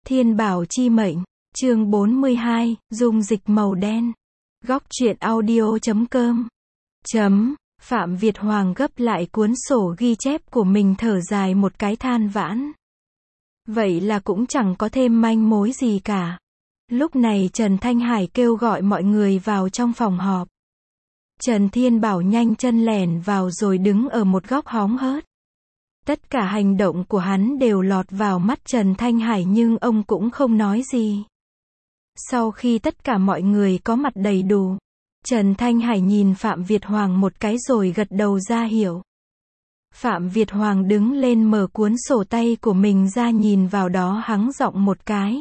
Thiên Bảo Chi Mệnh, chương 42, dung dịch màu đen. Góc truyện audio.com. Phạm Việt Hoàng gấp lại cuốn sổ ghi chép của mình, thở dài một cái, than vãn. Vậy là cũng chẳng có thêm manh mối gì cả. Lúc này Trần Thanh Hải kêu gọi mọi người vào trong phòng họp. Trần Thiên Bảo nhanh chân lẻn vào rồi đứng ở một góc hóng hớt. Tất cả hành động của hắn đều lọt vào mắt Trần Thanh Hải nhưng ông cũng không nói gì. Sau khi tất cả mọi người có mặt đầy đủ, Trần Thanh Hải nhìn Phạm Việt Hoàng một cái rồi gật đầu ra hiệu. Phạm Việt Hoàng đứng lên mở cuốn sổ tay của mình ra, nhìn vào đó hắng giọng một cái.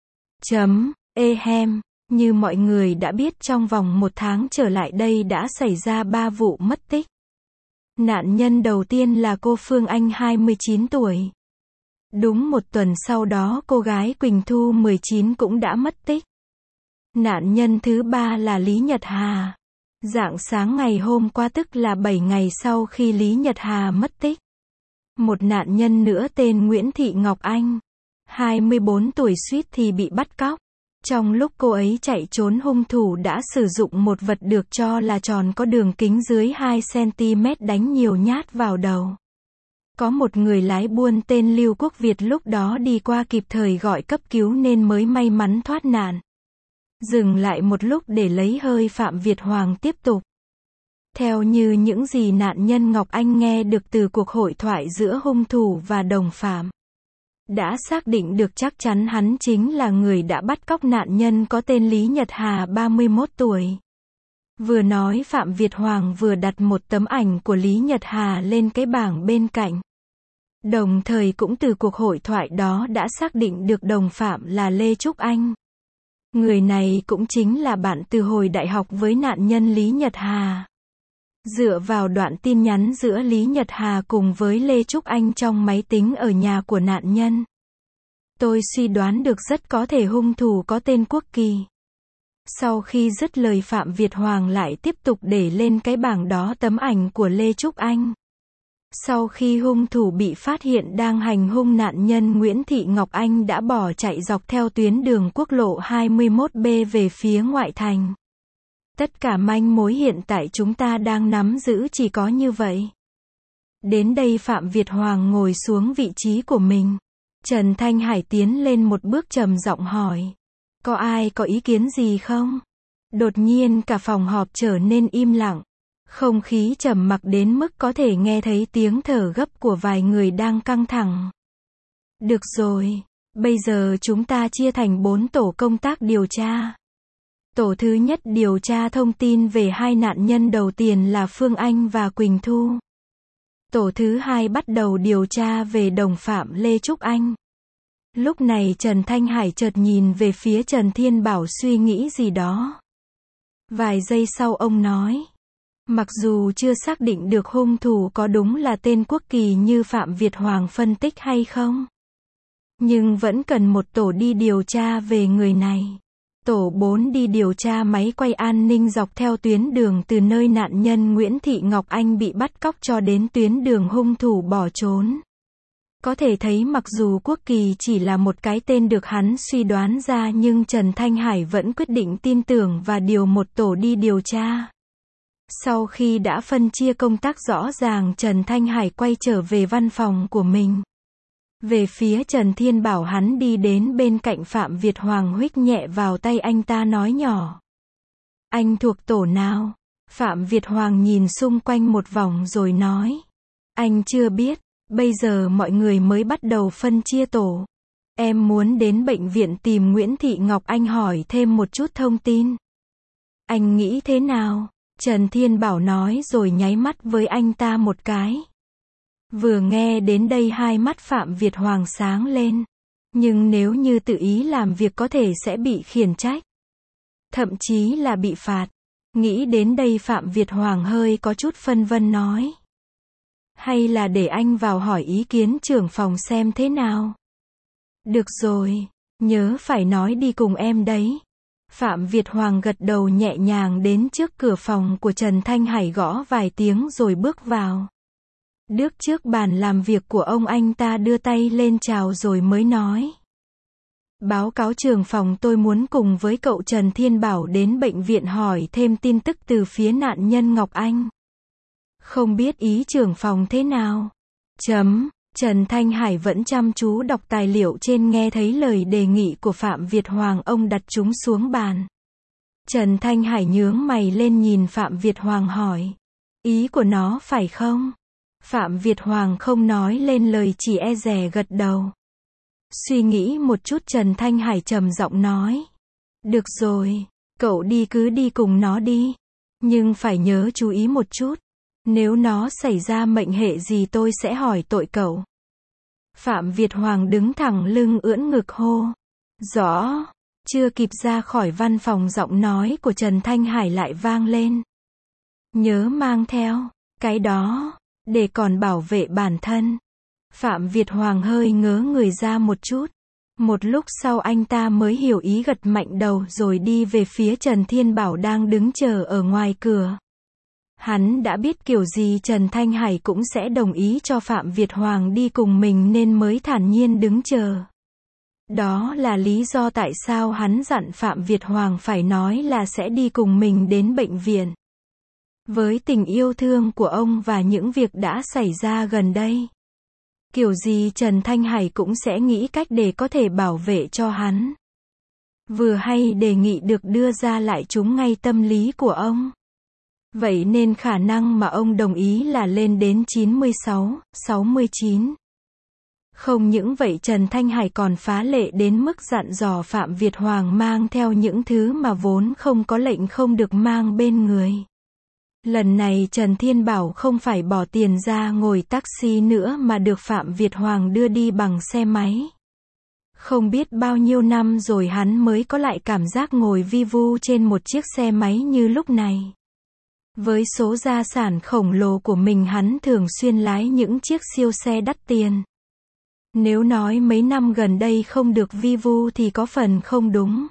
Như mọi người đã biết, trong vòng 1 tháng trở lại đây đã xảy ra 3 vụ mất tích. Nạn nhân đầu tiên là cô Phương Anh 29 tuổi. Đúng 1 tuần sau đó cô gái Quỳnh Thu 19 cũng đã mất tích. Nạn nhân thứ 3 là Lý Nhật Hà. Rạng sáng ngày hôm qua, tức là 7 ngày sau khi Lý Nhật Hà mất tích, một nạn nhân nữa tên Nguyễn Thị Ngọc Anh, 24 tuổi suýt thì bị bắt cóc. Trong lúc cô ấy chạy trốn, hung thủ đã sử dụng một vật được cho là tròn có đường kính dưới 2 cm đánh nhiều nhát vào đầu. Có một người lái buôn tên Lưu Quốc Việt lúc đó đi qua kịp thời gọi cấp cứu nên mới may mắn thoát nạn. Dừng lại một lúc để lấy hơi, Phạm Việt Hoàng tiếp tục. Theo như những gì nạn nhân Ngọc Anh nghe được từ cuộc hội thoại giữa hung thủ và đồng phạm, đã xác định được chắc chắn hắn chính là người đã bắt cóc nạn nhân có tên Lý Nhật Hà 31 tuổi. Vừa nói, Phạm Việt Hoàng vừa đặt một tấm ảnh của Lý Nhật Hà lên cái bảng bên cạnh. Đồng thời cũng từ cuộc hội thoại đó đã xác định được đồng phạm là Lê Trúc Anh. Người này cũng chính là bạn từ hồi đại học với nạn nhân Lý Nhật Hà. Dựa vào đoạn tin nhắn giữa Lý Nhật Hà cùng với Lê Trúc Anh trong máy tính ở nhà của nạn nhân, tôi suy đoán được rất có thể hung thủ có tên Quốc Kỳ. Sau khi dứt lời, Phạm Việt Hoàng lại tiếp tục để lên cái bảng đó tấm ảnh của Lê Trúc Anh. Sau khi hung thủ bị phát hiện đang hành hung nạn nhân, Nguyễn Thị Ngọc Anh đã bỏ chạy dọc theo tuyến đường quốc lộ 21B về phía ngoại thành. Tất cả manh mối hiện tại chúng ta đang nắm giữ chỉ có như vậy. Đến đây Phạm Việt Hoàng ngồi xuống vị trí của mình. Trần Thanh Hải tiến lên một bước, trầm giọng hỏi. Có ai có ý kiến gì không? Đột nhiên cả phòng họp trở nên im lặng. Không khí trầm mặc đến mức có thể nghe thấy tiếng thở gấp của vài người đang căng thẳng. Được rồi, bây giờ chúng ta chia thành 4 tổ công tác điều tra. Tổ thứ nhất điều tra thông tin về 2 nạn nhân đầu tiên là Phương Anh và Quỳnh Thu. Tổ thứ 2 bắt đầu điều tra về đồng phạm Lê Trúc Anh. Lúc này Trần Thanh Hải chợt nhìn về phía Trần Thiên Bảo, suy nghĩ gì đó. Vài giây sau ông nói. Mặc dù chưa xác định được hung thủ có đúng là tên Quốc Kỳ như Phạm Việt Hoàng phân tích hay không, nhưng vẫn cần một tổ đi điều tra về người này. Tổ 4 đi điều tra máy quay an ninh dọc theo tuyến đường từ nơi nạn nhân Nguyễn Thị Ngọc Anh bị bắt cóc cho đến tuyến đường hung thủ bỏ trốn. Có thể thấy mặc dù Quốc Kỳ chỉ là một cái tên được hắn suy đoán ra, nhưng Trần Thanh Hải vẫn quyết định tin tưởng và điều một tổ đi điều tra. Sau khi đã phân chia công tác rõ ràng, Trần Thanh Hải quay trở về văn phòng của mình. Về phía Trần Thiên Bảo, hắn đi đến bên cạnh Phạm Việt Hoàng, huých nhẹ vào tay anh ta, nói nhỏ. Anh thuộc tổ nào? Phạm Việt Hoàng nhìn xung quanh một vòng rồi nói. Anh chưa biết, bây giờ mọi người mới bắt đầu phân chia tổ. Em muốn đến bệnh viện tìm Nguyễn Thị Ngọc Anh hỏi thêm một chút thông tin. Anh nghĩ thế nào? Trần Thiên Bảo nói rồi nháy mắt với anh ta một cái. Vừa nghe đến đây hai mắt Phạm Việt Hoàng sáng lên. Nhưng nếu như tự ý làm việc có thể sẽ bị khiển trách, thậm chí là bị phạt. Nghĩ đến đây Phạm Việt Hoàng hơi có chút phân vân nói. Hay là để anh vào hỏi ý kiến trưởng phòng xem thế nào. Được rồi, nhớ phải nói đi cùng em đấy. Phạm Việt Hoàng gật đầu nhẹ nhàng đến trước cửa phòng của Trần Thanh Hải, gõ vài tiếng rồi bước vào. Bước trước bàn làm việc của ông, anh ta đưa tay lên chào rồi mới nói. Báo cáo trưởng phòng, tôi muốn cùng với cậu Trần Thiên Bảo đến bệnh viện hỏi thêm tin tức từ phía nạn nhân Ngọc Anh. Không biết ý trưởng phòng thế nào? Trần Thanh Hải vẫn chăm chú đọc tài liệu trên, nghe thấy lời đề nghị của Phạm Việt Hoàng, ông đặt chúng xuống bàn. Trần Thanh Hải nhướng mày lên nhìn Phạm Việt Hoàng hỏi. Ý của nó phải không? Phạm Việt Hoàng không nói lên lời, chỉ e dè gật đầu. Suy nghĩ một chút, Trần Thanh Hải trầm giọng nói. Được rồi, cậu cứ đi cùng nó đi. Nhưng phải nhớ chú ý một chút. Nếu nó xảy ra mệnh hệ gì tôi sẽ hỏi tội cậu. Phạm Việt Hoàng đứng thẳng lưng, ưỡn ngực hô. Rõ. Chưa kịp ra khỏi văn phòng, giọng nói của Trần Thanh Hải lại vang lên. Nhớ mang theo cái đó, để còn bảo vệ bản thân. Phạm Việt Hoàng hơi ngớ người ra một chút. Một lúc sau anh ta mới hiểu ý, gật mạnh đầu rồi đi về phía Trần Thiên Bảo đang đứng chờ ở ngoài cửa. Hắn đã biết kiểu gì Trần Thanh Hải cũng sẽ đồng ý cho Phạm Việt Hoàng đi cùng mình nên mới thản nhiên đứng chờ. Đó là lý do tại sao hắn dặn Phạm Việt Hoàng phải nói là sẽ đi cùng mình đến bệnh viện. Với tình yêu thương của ông và những việc đã xảy ra gần đây, kiểu gì Trần Thanh Hải cũng sẽ nghĩ cách để có thể bảo vệ cho hắn. Vừa hay đề nghị được đưa ra lại trúng ngay tâm lý của ông. Vậy nên khả năng mà ông đồng ý là lên đến 96, 69. Không những vậy, Trần Thanh Hải còn phá lệ đến mức dặn dò Phạm Việt Hoàng mang theo những thứ mà vốn không có lệnh không được mang bên người. Lần này Trần Thiên Bảo không phải bỏ tiền ra ngồi taxi nữa mà được Phạm Việt Hoàng đưa đi bằng xe máy. Không biết bao nhiêu năm rồi hắn mới có lại cảm giác ngồi vi vu trên một chiếc xe máy như lúc này. Với số gia sản khổng lồ của mình, hắn thường xuyên lái những chiếc siêu xe đắt tiền. Nếu nói mấy năm gần đây không được vi vu thì có phần không đúng.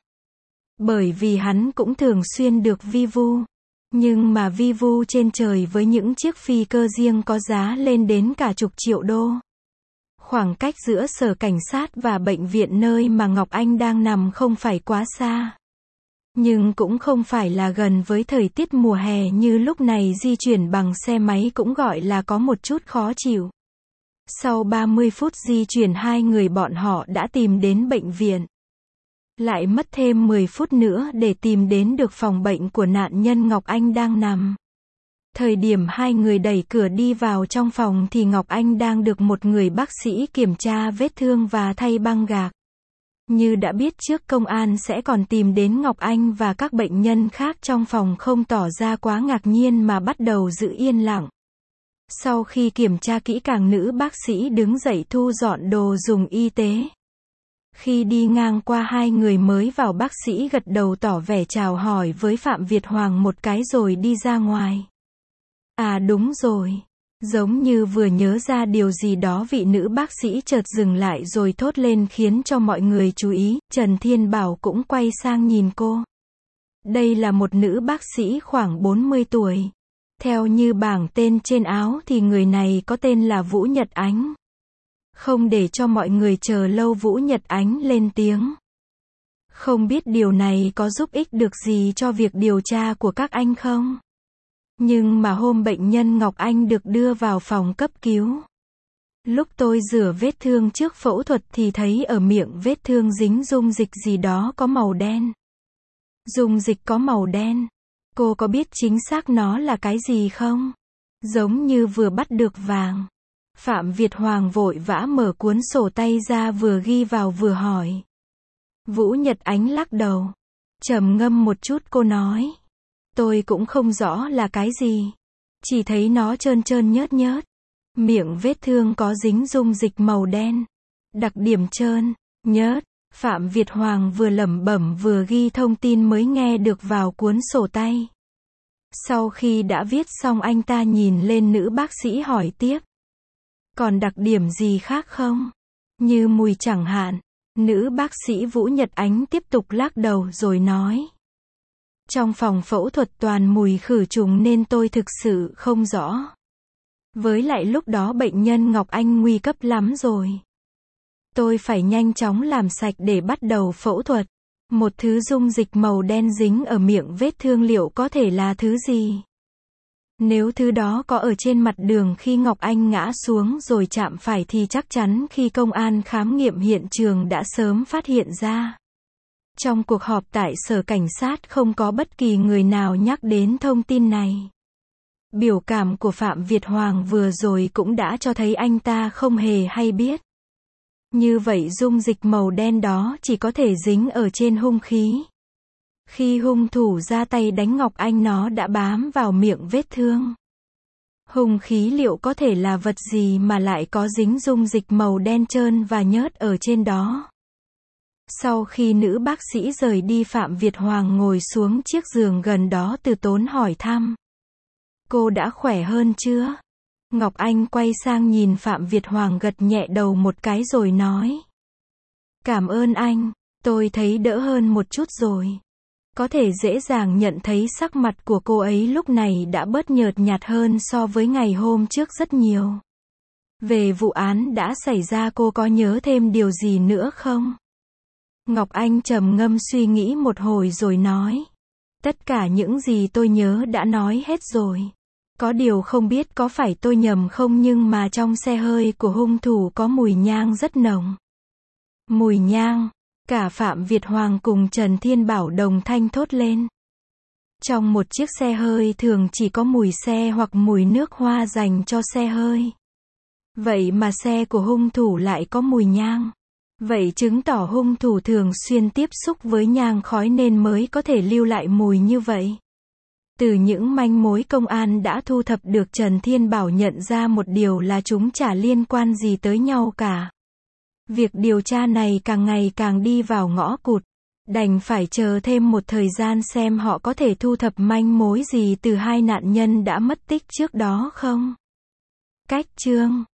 Bởi vì hắn cũng thường xuyên được vi vu. Nhưng mà vi vu trên trời với những chiếc phi cơ riêng có giá lên đến cả chục triệu đô. Khoảng cách giữa sở cảnh sát và bệnh viện nơi mà Ngọc Anh đang nằm không phải quá xa. Nhưng cũng không phải là gần, với thời tiết mùa hè như lúc này di chuyển bằng xe máy cũng gọi là có một chút khó chịu. Sau 30 phút di chuyển, hai người bọn họ đã tìm đến bệnh viện. Lại mất thêm 10 phút nữa để tìm đến được phòng bệnh của nạn nhân Ngọc Anh đang nằm. Thời điểm hai người đẩy cửa đi vào trong phòng thì Ngọc Anh đang được một người bác sĩ kiểm tra vết thương và thay băng gạc. Như đã biết trước, công an sẽ còn tìm đến Ngọc Anh và các bệnh nhân khác trong phòng không tỏ ra quá ngạc nhiên mà bắt đầu giữ yên lặng. Sau khi kiểm tra kỹ càng, nữ bác sĩ đứng dậy thu dọn đồ dùng y tế. Khi đi ngang qua hai người mới vào, bác sĩ gật đầu tỏ vẻ chào hỏi với Phạm Việt Hoàng một cái rồi đi ra ngoài. À đúng rồi. Giống như vừa nhớ ra điều gì đó, vị nữ bác sĩ chợt dừng lại rồi thốt lên khiến cho mọi người chú ý. Trần Thiên Bảo cũng quay sang nhìn cô. Đây là một nữ bác sĩ khoảng 40 tuổi. Theo như bảng tên trên áo thì người này có tên là Vũ Nhật Ánh. Không để cho mọi người chờ lâu, Vũ Nhật Ánh lên tiếng. Không biết điều này có giúp ích được gì cho việc điều tra của các anh không? Nhưng mà hôm bệnh nhân Ngọc Anh được đưa vào phòng cấp cứu, lúc tôi rửa vết thương trước phẫu thuật thì thấy ở miệng vết thương dính dung dịch gì đó có màu đen. Dung dịch có màu đen. Cô có biết chính xác nó là cái gì không? Giống như vừa bắt được vàng. Phạm Việt Hoàng vội vã mở cuốn sổ tay ra, vừa ghi vào vừa hỏi. Vũ Nhật Ánh lắc đầu. Trầm ngâm một chút, cô nói. Tôi cũng không rõ là cái gì. Chỉ thấy nó trơn trơn nhớt nhớt. Miệng vết thương có dính dung dịch màu đen. Đặc điểm trơn, nhớt. Phạm Việt Hoàng vừa lẩm bẩm vừa ghi thông tin mới nghe được vào cuốn sổ tay. Sau khi đã viết xong, anh ta nhìn lên nữ bác sĩ hỏi tiếp. Còn đặc điểm gì khác không? Như mùi chẳng hạn. Nữ bác sĩ Vũ Nhật Ánh tiếp tục lắc đầu rồi nói. Trong phòng phẫu thuật toàn mùi khử trùng nên tôi thực sự không rõ. Với lại lúc đó bệnh nhân Ngọc Anh nguy cấp lắm rồi. Tôi phải nhanh chóng làm sạch để bắt đầu phẫu thuật. Một thứ dung dịch màu đen dính ở miệng vết thương liệu có thể là thứ gì? Nếu thứ đó có ở trên mặt đường khi Ngọc Anh ngã xuống rồi chạm phải thì chắc chắn khi công an khám nghiệm hiện trường đã sớm phát hiện ra. Trong cuộc họp tại sở cảnh sát không có bất kỳ người nào nhắc đến thông tin này. Biểu cảm của Phạm Việt Hoàng vừa rồi cũng đã cho thấy anh ta không hề hay biết. Như vậy dung dịch màu đen đó chỉ có thể dính ở trên hung khí. Khi hung thủ ra tay đánh Ngọc Anh nó đã bám vào miệng vết thương. Hung khí liệu có thể là vật gì mà lại có dính dung dịch màu đen trơn và nhớt ở trên đó? Sau khi nữ bác sĩ rời đi, Phạm Việt Hoàng ngồi xuống chiếc giường gần đó từ tốn hỏi thăm. Cô đã khỏe hơn chưa? Ngọc Anh quay sang nhìn Phạm Việt Hoàng gật nhẹ đầu một cái rồi nói. Cảm ơn anh, tôi thấy đỡ hơn một chút rồi. Có thể dễ dàng nhận thấy sắc mặt của cô ấy lúc này đã bớt nhợt nhạt hơn so với ngày hôm trước rất nhiều. Về vụ án đã xảy ra cô có nhớ thêm điều gì nữa không? Ngọc Anh trầm ngâm suy nghĩ một hồi rồi nói. Tất cả những gì tôi nhớ đã nói hết rồi. Có điều không biết có phải tôi nhầm không nhưng mà trong xe hơi của hung thủ có mùi nhang rất nồng. Mùi nhang, cả Phạm Việt Hoàng cùng Trần Thiên Bảo đồng thanh thốt lên. Trong một chiếc xe hơi thường chỉ có mùi xe hoặc mùi nước hoa dành cho xe hơi. Vậy mà xe của hung thủ lại có mùi nhang. Vậy chứng tỏ hung thủ thường xuyên tiếp xúc với nhang khói nên mới có thể lưu lại mùi như vậy. Từ những manh mối công an đã thu thập được, Trần Thiên Bảo nhận ra một điều là chúng chả liên quan gì tới nhau cả. Việc điều tra này càng ngày càng đi vào ngõ cụt. Đành phải chờ thêm một thời gian xem họ có thể thu thập manh mối gì từ hai nạn nhân đã mất tích trước đó không. Cách chương